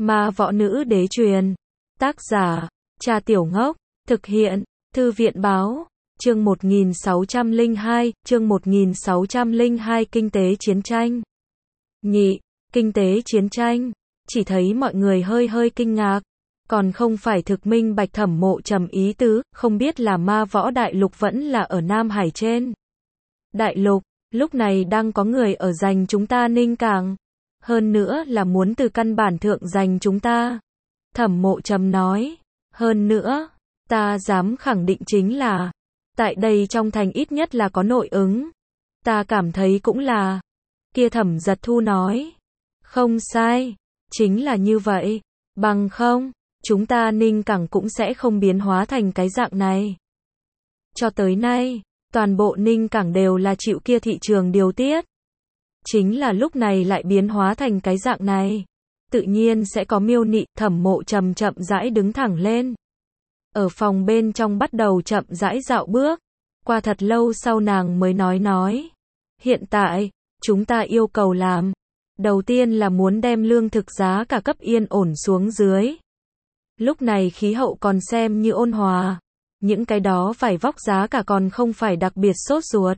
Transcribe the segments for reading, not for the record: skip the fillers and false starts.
Ma võ nữ đế truyền. Tác giả, Cha Tiểu Ngốc. Thực hiện, Thư viện báo. Chương 1602, chương 1602 Kinh tế chiến tranh. Nhị, kinh tế chiến tranh. Chỉ thấy mọi người hơi hơi kinh ngạc. Còn không phải thực minh bạch Thẩm Mộ Trầm ý tứ, không biết là ma võ đại lục vẫn là ở Nam Hải trên. Đại lục, lúc này đang có người ở giành chúng ta Ninh Cảng. Hơn nữa là muốn từ căn bản thượng giành chúng ta. Thẩm Mộ Trầm nói. Hơn nữa, ta dám khẳng định chính là, tại đây trong thành ít nhất là có nội ứng. Ta cảm thấy cũng là. Kia Thẩm Giật Thu nói. Không sai, chính là như vậy. Bằng không, chúng ta Ninh Cảng cũng sẽ không biến hóa thành cái dạng này. Cho tới nay, toàn bộ Ninh Cảng đều là chịu kia thị trường điều tiết. Chính là lúc này lại biến hóa thành cái dạng này. Tự nhiên sẽ có miêu nị. Thẩm Mộ Trầm chậm rãi đứng thẳng lên. Ở phòng bên trong bắt đầu chậm rãi dạo bước. Qua thật lâu sau nàng mới nói. Hiện tại, chúng ta yêu cầu làm. Đầu tiên là muốn đem lương thực giá cả cấp yên ổn xuống dưới. Lúc này khí hậu còn xem như ôn hòa. Những cái đó vải vóc giá cả còn không phải đặc biệt sốt ruột.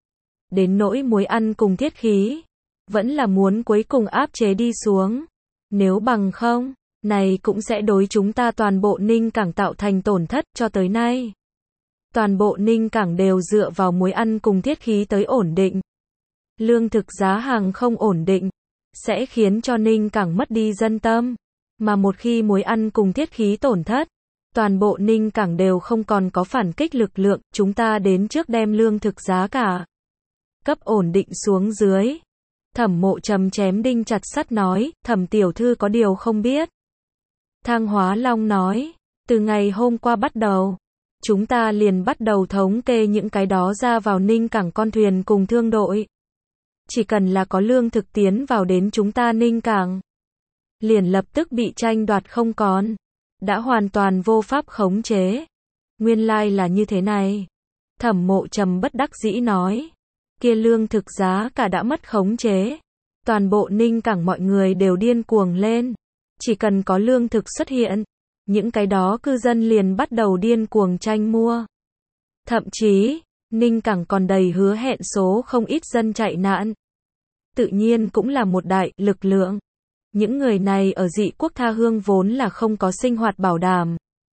Đến nỗi muối ăn cùng thiết khí, vẫn là muốn cuối cùng áp chế đi xuống. Nếu bằng không, này cũng sẽ đối chúng ta toàn bộ Ninh Cảng tạo thành tổn thất. Cho tới nay, toàn bộ Ninh Cảng đều dựa vào muối ăn cùng thiết khí tới ổn định. Lương thực giá hàng không ổn định, sẽ khiến cho Ninh Cảng mất đi dân tâm. Mà một khi muối ăn cùng thiết khí tổn thất, toàn bộ Ninh Cảng đều không còn có phản kích lực lượng. Chúng ta đến trước đem lương thực giá cả cấp ổn định xuống dưới. Thẩm Mộ Trầm chém đinh chặt sắt nói. Thẩm tiểu thư có điều không biết. Thang Hóa Long nói. Từ ngày hôm qua bắt đầu, chúng ta liền bắt đầu thống kê những cái đó ra vào Ninh Cảng con thuyền cùng thương đội. Chỉ cần là có lương thực tiến vào đến chúng ta Ninh Cảng, liền lập tức bị tranh đoạt không còn. Đã hoàn toàn vô pháp khống chế. Nguyên lai là như thế này. Thẩm Mộ Trầm bất đắc dĩ nói. Kia lương thực giá cả đã mất khống chế. Toàn bộ Ninh Cảng mọi người đều điên cuồng lên. Chỉ cần có lương thực xuất hiện, những cái đó cư dân liền bắt đầu điên cuồng tranh mua. Thậm chí, Ninh Cảng còn đầy hứa hẹn số không ít dân chạy nạn. Tự nhiên cũng là một đại lực lượng. Những người này ở dị quốc tha hương vốn là không có sinh hoạt bảo đảm.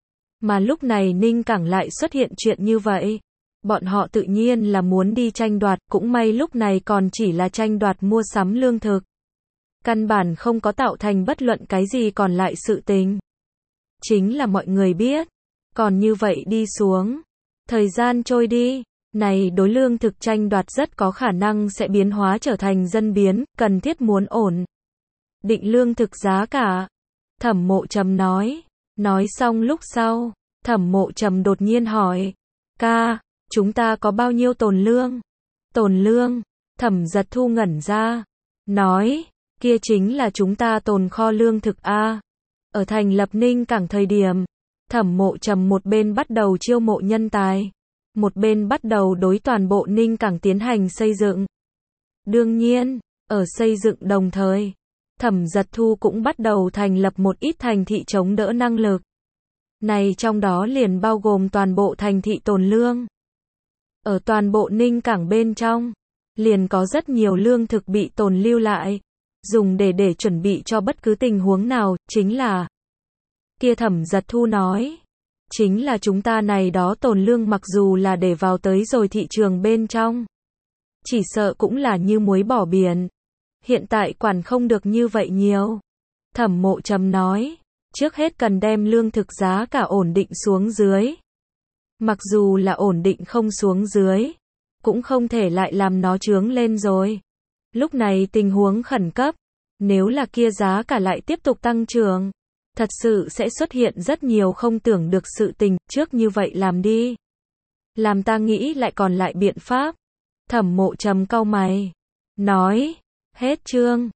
Mà lúc này Ninh Cảng lại xuất hiện chuyện như vậy. Bọn họ tự nhiên là muốn đi tranh đoạt. Cũng may lúc này còn chỉ là tranh đoạt mua sắm lương thực. Căn bản không có tạo thành bất luận cái gì còn lại sự tình. Chính là mọi người biết. Còn như vậy đi xuống. Thời gian trôi đi. Này đối lương thực tranh đoạt rất có khả năng sẽ biến hóa trở thành dân biến. Cần thiết muốn ổn định lương thực giá cả. Thẩm Mộ Trầm nói. Nói xong lúc sau, Thẩm Mộ Trầm đột nhiên hỏi. Ca, chúng ta có bao nhiêu tồn lương? Tồn lương? Thẩm Giật Thu ngẩn ra. Nói, kia chính là chúng ta tồn kho lương thực A. Ở thành lập Ninh Cảng thời điểm, Thẩm Mộ Trầm một bên bắt đầu chiêu mộ nhân tài, một bên bắt đầu đối toàn bộ Ninh Cảng tiến hành xây dựng. Đương nhiên, ở xây dựng đồng thời, Thẩm Giật Thu cũng bắt đầu thành lập một ít thành thị chống đỡ năng lực. Này trong đó liền bao gồm toàn bộ thành thị tồn lương. Ở toàn bộ Ninh Cảng bên trong, liền có rất nhiều lương thực bị tồn lưu lại, dùng để chuẩn bị cho bất cứ tình huống nào. Chính là, kia Thẩm Giật Thu nói, chính là chúng ta này đó tồn lương mặc dù là để vào tới rồi thị trường bên trong, chỉ sợ cũng là như muối bỏ biển. Hiện tại quản không được như vậy nhiều. Thẩm Mộ Trầm nói, trước hết cần đem lương thực giá cả ổn định xuống dưới. Mặc dù là ổn định không xuống dưới, cũng không thể lại làm nó chướng lên rồi. Lúc này tình huống khẩn cấp, nếu là kia giá cả lại tiếp tục tăng trưởng, thật sự sẽ xuất hiện rất nhiều không tưởng được sự tình. Trước như vậy làm đi. Làm ta nghĩ lại còn lại biện pháp. Thẩm Mộ Trầm cau mày. Nói, hết chương.